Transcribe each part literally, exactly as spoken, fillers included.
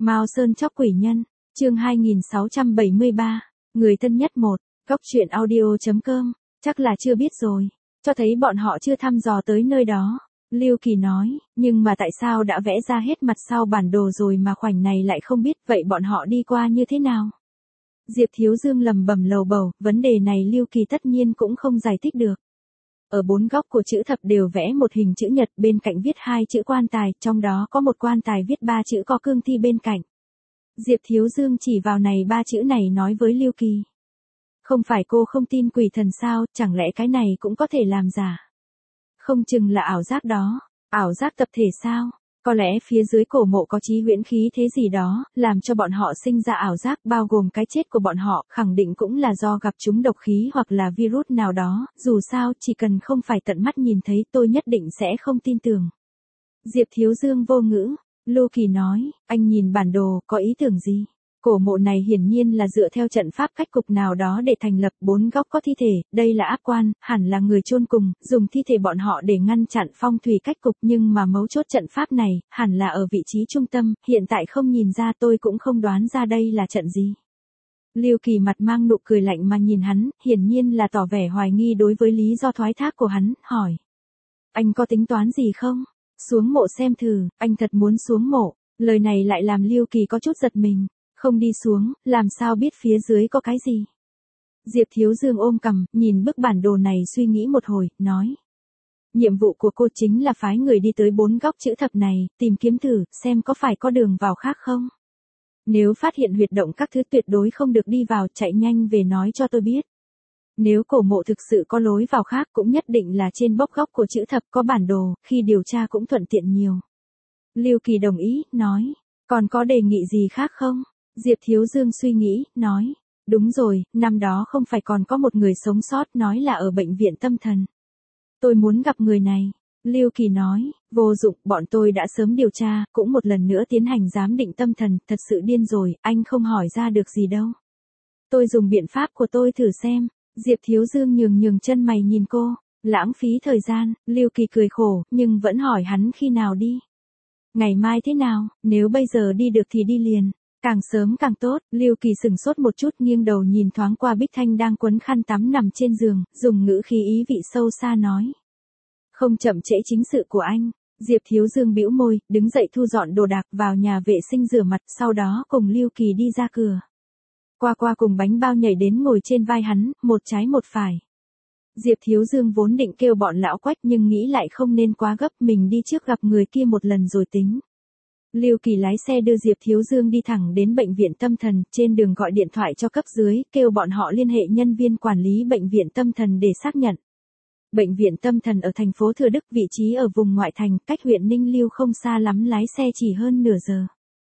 Mao Sơn chóc quỷ nhân, chương hai nghìn sáu trăm bảy mươi ba, người thân nhất một, góc truyện audio.com, chắc là chưa biết rồi, cho thấy bọn họ chưa thăm dò tới nơi đó. Lưu Kỳ nói, nhưng mà tại sao đã vẽ ra hết mặt sau bản đồ rồi mà khoảnh này lại không biết, vậy bọn họ đi qua như thế nào? Diệp Thiếu Dương lầm bầm lầu bầu, vấn đề này Lưu Kỳ tất nhiên cũng không giải thích được. Ở bốn góc của chữ thập đều vẽ một hình chữ nhật, bên cạnh viết hai chữ quan tài, trong đó có một quan tài viết ba chữ có cương thi bên cạnh. Diệp Thiếu Dương chỉ vào này ba chữ này nói với Lưu Kỳ. Không phải cô không tin quỷ thần sao, chẳng lẽ cái này cũng có thể làm giả? Không chừng là ảo giác đó, ảo giác tập thể sao? Có lẽ phía dưới cổ mộ có chí huyễn khí thế gì đó, làm cho bọn họ sinh ra ảo giác, bao gồm cái chết của bọn họ, khẳng định cũng là do gặp chúng độc khí hoặc là virus nào đó, dù sao, chỉ cần không phải tận mắt nhìn thấy tôi nhất định sẽ không tin tưởng. Diệp Thiếu Dương vô ngữ, Lưu Kỳ nói, anh nhìn bản đồ, có ý tưởng gì? Cổ mộ này hiển nhiên là dựa theo trận pháp cách cục nào đó để thành lập, bốn góc có thi thể, đây là ác quan, hẳn là người chôn cùng, dùng thi thể bọn họ để ngăn chặn phong thủy cách cục, nhưng mà mấu chốt trận pháp này, hẳn là ở vị trí trung tâm, hiện tại không nhìn ra tôi cũng không đoán ra đây là trận gì. Lưu Kỳ mặt mang nụ cười lạnh mà nhìn hắn, hiển nhiên là tỏ vẻ hoài nghi đối với lý do thoái thác của hắn, hỏi. Anh có tính toán gì không? Xuống mộ xem thử, anh thật muốn xuống mộ, lời này lại làm Lưu Kỳ có chút giật mình. Không đi xuống, làm sao biết phía dưới có cái gì? Diệp Thiếu Dương ôm cằm, nhìn bức bản đồ này suy nghĩ một hồi, nói. Nhiệm vụ của cô chính là phái người đi tới bốn góc chữ thập này, tìm kiếm thử, xem có phải có đường vào khác không? Nếu phát hiện huyệt động các thứ tuyệt đối không được đi vào, chạy nhanh về nói cho tôi biết. Nếu cổ mộ thực sự có lối vào khác cũng nhất định là trên bóc góc của chữ thập có bản đồ, khi điều tra cũng thuận tiện nhiều. Lưu Kỳ đồng ý, nói. Còn có đề nghị gì khác không? Diệp Thiếu Dương suy nghĩ, nói, đúng rồi, năm đó không phải còn có một người sống sót nói là ở bệnh viện tâm thần. Tôi muốn gặp người này. Lưu Kỳ nói, vô dụng, bọn tôi đã sớm điều tra, cũng một lần nữa tiến hành giám định tâm thần, thật sự điên rồi, anh không hỏi ra được gì đâu. Tôi dùng biện pháp của tôi thử xem. Diệp Thiếu Dương nhường nhường chân mày nhìn cô, lãng phí thời gian, Lưu Kỳ cười khổ, nhưng vẫn hỏi hắn khi nào đi. Ngày mai thế nào, nếu bây giờ đi được thì đi liền. Càng sớm càng tốt, Lưu Kỳ sừng sốt một chút nghiêng đầu nhìn thoáng qua Bích Thanh đang quấn khăn tắm nằm trên giường, dùng ngữ khí ý vị sâu xa nói. Không chậm trễ chính sự của anh. Diệp Thiếu Dương bĩu môi, đứng dậy thu dọn đồ đạc vào nhà vệ sinh rửa mặt, sau đó cùng Lưu Kỳ đi ra cửa. Qua qua cùng bánh bao nhảy đến ngồi trên vai hắn, một trái một phải. Diệp Thiếu Dương vốn định kêu bọn lão Quách nhưng nghĩ lại không nên quá gấp, mình đi trước gặp người kia một lần rồi tính. Lưu Kỳ lái xe đưa Diệp Thiếu Dương đi thẳng đến bệnh viện tâm thần, trên đường gọi điện thoại cho cấp dưới, kêu bọn họ liên hệ nhân viên quản lý bệnh viện tâm thần để xác nhận. Bệnh viện tâm thần ở thành phố Thừa Đức, vị trí ở vùng ngoại thành, cách huyện Ninh Lưu không xa lắm, lái xe chỉ hơn nửa giờ.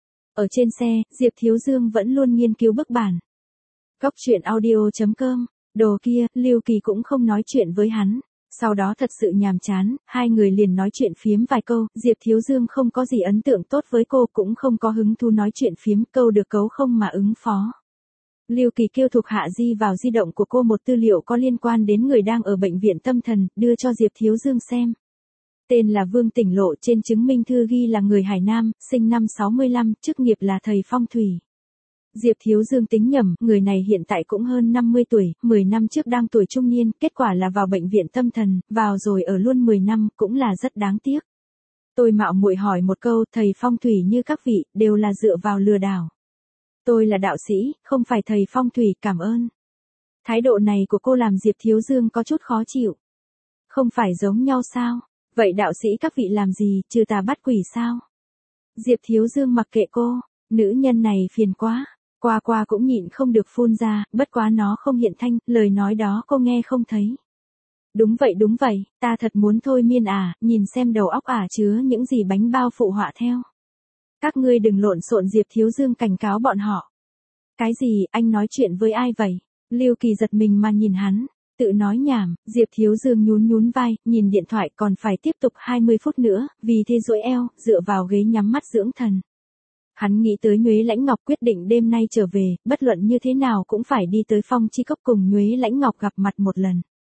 Ở trên xe, Diệp Thiếu Dương vẫn luôn nghiên cứu bức bản. Góc truyện audio.com, đồ kia, Lưu Kỳ cũng không nói chuyện với hắn. Sau đó thật sự nhàm chán, hai người liền nói chuyện phiếm vài câu, Diệp Thiếu Dương không có gì ấn tượng tốt với cô, cũng không có hứng thú nói chuyện phiếm, câu được cấu không mà ứng phó. Lưu Kỳ kêu thuộc hạ di vào di động của cô một tư liệu có liên quan đến người đang ở bệnh viện tâm thần, đưa cho Diệp Thiếu Dương xem. Tên là Vương Tỉnh Lộ, trên chứng minh thư ghi là người Hải Nam, sinh năm sáu mươi lăm, chức nghiệp là thầy phong thủy. Diệp Thiếu Dương tính nhầm, người này hiện tại cũng hơn năm mươi tuổi, mười năm trước đang tuổi trung niên, kết quả là vào bệnh viện tâm thần, vào rồi ở luôn mười năm, cũng là rất đáng tiếc. Tôi mạo muội hỏi một câu, thầy phong thủy như các vị, đều là dựa vào lừa đảo. Tôi là đạo sĩ, không phải thầy phong thủy, cảm ơn. Thái độ này của cô làm Diệp Thiếu Dương có chút khó chịu. Không phải giống nhau sao? Vậy đạo sĩ các vị làm gì, trừ tà bắt quỷ sao? Diệp Thiếu Dương mặc kệ cô, nữ nhân này phiền quá. Qua qua cũng nhịn không được phun ra, bất quá nó không hiện thanh, lời nói đó cô nghe không thấy. Đúng vậy đúng vậy, ta thật muốn thôi miên à, nhìn xem đầu óc ả chứa những gì bánh bao phụ họa theo. Các ngươi đừng lộn xộn, Diệp Thiếu Dương cảnh cáo bọn họ. Cái gì, anh nói chuyện với ai vậy? Lưu Kỳ giật mình mà nhìn hắn, tự nói nhảm, Diệp Thiếu Dương nhún nhún vai, nhìn điện thoại, còn phải tiếp tục hai mươi phút nữa, vì thế duỗi eo, dựa vào ghế nhắm mắt dưỡng thần. Hắn nghĩ tới Nhuế Lãnh Ngọc, quyết định đêm nay trở về, bất luận như thế nào cũng phải đi tới Phong Chi Cốc cùng Nhuế Lãnh Ngọc gặp mặt một lần.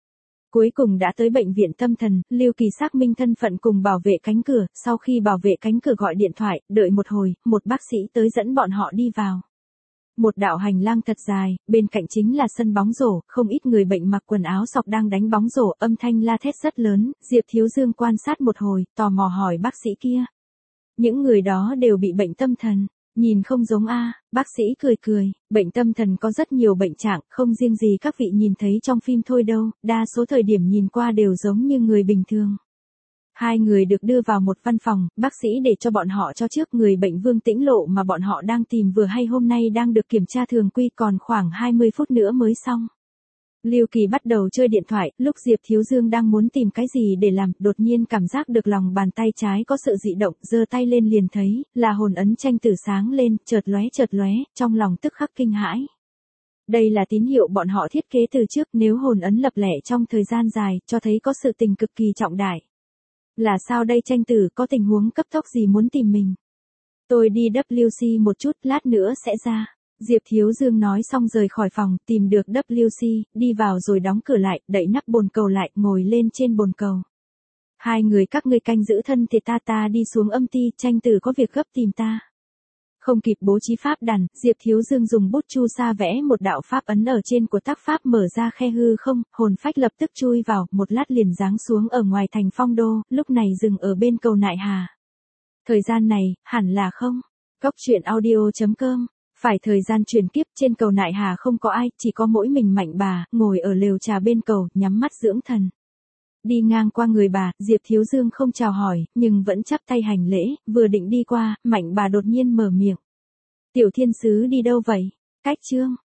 Cuối cùng đã tới bệnh viện tâm thần, Lưu Kỳ xác minh thân phận cùng bảo vệ cánh cửa, sau khi bảo vệ cánh cửa gọi điện thoại, đợi một hồi, một bác sĩ tới dẫn bọn họ đi vào. Một đạo hành lang thật dài, bên cạnh chính là sân bóng rổ, không ít người bệnh mặc quần áo sọc đang đánh bóng rổ, âm thanh la thét rất lớn, Diệp Thiếu Dương quan sát một hồi, tò mò hỏi bác sĩ kia. Những người đó đều bị bệnh tâm thần, nhìn không giống a, bác sĩ cười cười, bệnh tâm thần có rất nhiều bệnh trạng, không riêng gì các vị nhìn thấy trong phim thôi đâu, đa số thời điểm nhìn qua đều giống như người bình thường. Hai người được đưa vào một văn phòng, bác sĩ để cho bọn họ cho trước người bệnh Vương Tĩnh Lộ mà bọn họ đang tìm vừa hay hôm nay đang được kiểm tra thường quy còn khoảng hai mươi phút nữa mới xong. Lưu Kỳ bắt đầu chơi điện thoại, lúc Diệp Thiếu Dương đang muốn tìm cái gì để làm, đột nhiên cảm giác được lòng bàn tay trái có sự dị động, giơ tay lên liền thấy, là hồn ấn tranh tử sáng lên, chợt lóe chợt lóe, trong lòng tức khắc kinh hãi. Đây là tín hiệu bọn họ thiết kế từ trước, nếu hồn ấn lập lẻ trong thời gian dài, cho thấy có sự tình cực kỳ trọng đại. Là sao đây, tranh tử có tình huống cấp tốc gì muốn tìm mình? Tôi đi W C một chút, lát nữa sẽ ra. Diệp Thiếu Dương nói xong rời khỏi phòng, tìm được W C, đi vào rồi đóng cửa lại, đậy nắp bồn cầu lại, ngồi lên trên bồn cầu. Hai người các ngươi canh giữ thân thì ta ta đi xuống âm ty, tranh tử có việc gấp tìm ta. Không kịp bố trí pháp đàn, Diệp Thiếu Dương dùng bút chu sa vẽ một đạo pháp ấn ở trên của tác pháp mở ra khe hư không, hồn phách lập tức chui vào, một lát liền giáng xuống ở ngoài thành Phong Đô, lúc này dừng ở bên cầu Nại Hà. Thời gian này, hẳn là không. Góc truyện audio chấm com. Phải thời gian chuyển kiếp, trên cầu Nại Hà không có ai, chỉ có mỗi mình Mạnh bà, ngồi ở lều trà bên cầu, nhắm mắt dưỡng thần. Đi ngang qua người bà, Diệp Thiếu Dương không chào hỏi, nhưng vẫn chắp tay hành lễ, vừa định đi qua, Mạnh bà đột nhiên mở miệng. Tiểu thiên sứ đi đâu vậy? Cách chương.